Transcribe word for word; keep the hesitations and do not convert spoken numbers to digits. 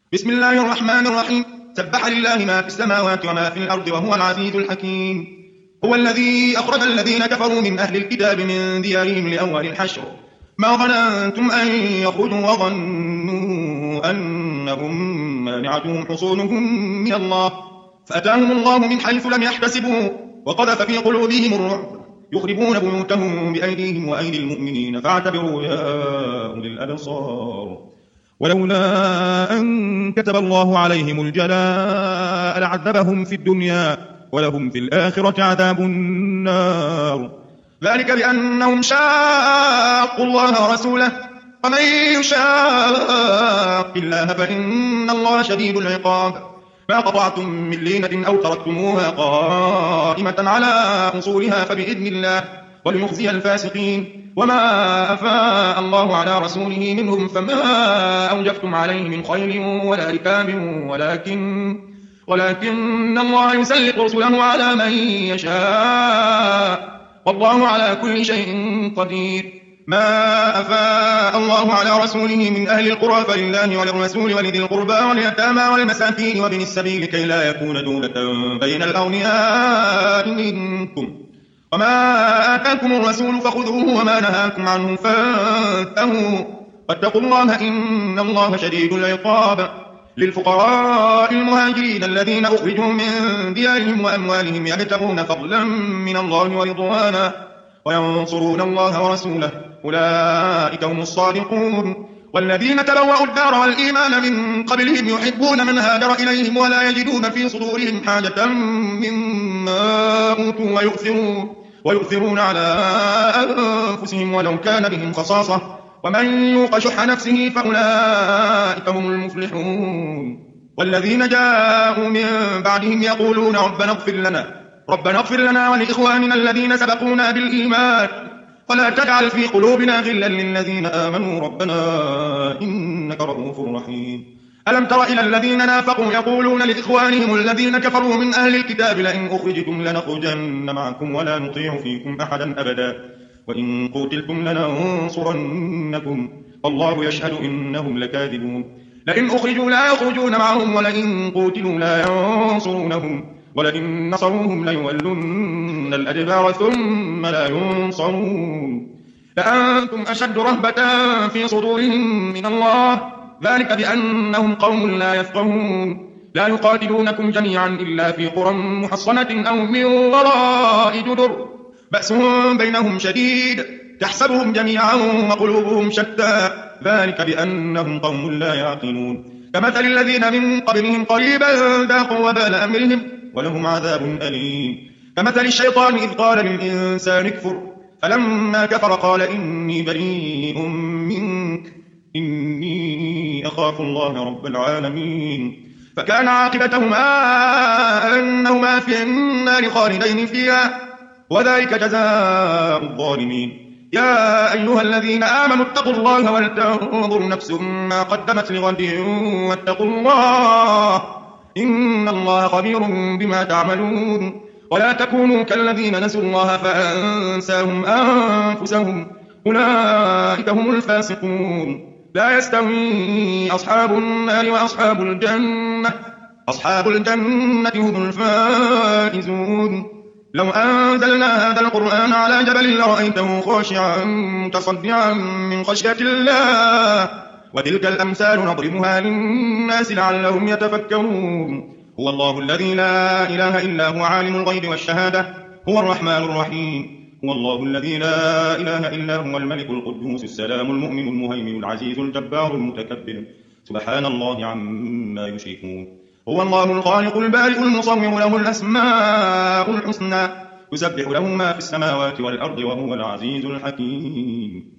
بسم الله الرحمن الرحيم. سبح لله ما في السماوات وما في الأرض وهو العزيز الحكيم. هو الذي أخرج الذين كفروا من أهل الكتاب من ديارهم لأول الحشر ما ظننتم أن يخرجوا وظنوا أنهم مانعتهم حصونهم من الله فأتاهم الله من حيث لم يحتسبوا وقذف في قلوبهم الرعب يخربون بيوتهم بأيديهم وأيدي المؤمنين فاعتبروا يا أولي الأبصار. ولولا أن كتب الله عليهم الجلاء لعذبهم في الدنيا ولهم في الآخرة عذاب النار ذلك بأنهم شاقوا الله ورسوله ومن يشاق الله فإن الله شديد العقاب. ما قطعتم من لينة أو تركتموها قائمة على أصولها فبإذن الله وليخزي الفاسقين. وما أفاء الله على رسوله منهم فما أوجفتم عليه من خيل ولا ركاب ولكن ولكن الله يسلط رسله على من يشاء والله على كل شيء قدير. ما أفاء الله على رسوله من أهل القرى فلله وللرسول ولذي القربى واليتامى والمساكين وابن السبيل كي لا يكون دولة بين الأغنياء منكم. وما آتاكم الرسول فخذوه وما نهاكم عنه فانتهوا واتقوا الله إن الله شديد العقاب. للفقراء المهاجرين الذين أخرجوا من ديارهم وأموالهم يبتغون فضلا من الله ورضوانا وينصرون الله ورسوله أولئك هم الصادقون. والذين تبوأوا الدار والإيمان من قبلهم يحبون من هاجر إليهم ولا يجدون في صدورهم حاجة مما أوتوا ويؤثرون, ويؤثرون على أنفسهم ولو كان بهم خصاصة ومن يوق شح نفسه فأولئك هم المفلحون. والذين جاءوا من بعدهم يقولون ربنا اغفر لنا ربنا اغفر لنا ولإخواننا الذين سبقونا بالإيمان ولا تجعل في قلوبنا غلا للذين آمنوا ربنا إنك رؤوف رحيم. ألم تر إلى الذين نافقوا يقولون لإخوانهم الذين كفروا من أهل الكتاب لئن أخرجتم لنخرجن معكم ولا نطيع فيكم أحدا أبدا وإن قتلتم لننصرنكم والله يشهد إنهم لكاذبون. لئن أخرجوا لا يخرجون معهم ولئن قتلوا لا ينصرونهم ولئن نصروهم ليولن الأدبار ثم لا ينصرون. لأنتم أشد رهبة في صدورهم من الله ذلك بأنهم قوم لا يفقهون. لا يقاتلونكم جميعا إلا في قرى محصنة أو من وراء جدر بأسهم بينهم شديد تحسبهم جميعا وقلوبهم شتى ذلك بأنهم قوم لا يعقلون. كمثل الذين من قبلهم قريبا ذاقوا وبال أمرهم ولهم عذاب أليم. كمثل الشيطان إذ قال للإنسان اكفر فلما كفر قال إني بريء منك إني أخاف الله رب العالمين. فكان عاقبتهما أنهما في النار خالدين فيها وذلك جزاء الظالمين. يا أيها الذين آمنوا اتقوا الله ولتنظر نفس ما قدمت لغد واتقوا الله إن الله خبير بما تعملون. ولا تكونوا كالذين نسوا الله فأنساهم أنفسهم أولئك هم الفاسقون. لا يستوي أصحاب النار وأصحاب الجنة أصحاب الجنة هم الفائزون. لو أنزلنا هذا القرآن على جبل لرأيته خاشعا متصدعا من خشية الله وتلك الأمثال نضربها للناس لعلهم يتفكرون. هو الله الذي لا إله إلا هو عالم الغيب والشهادة هو الرحمن الرحيم. هو الله الذي لا إله إلا هو الملك القدوس السلام المؤمن المهيمن العزيز الجبار المتكبر سبحان الله عما يشركون. هو الله الخالق البارئ المصور له الأسماء الحسنى يسبح له ما في السماوات والأرض وهو العزيز الحكيم.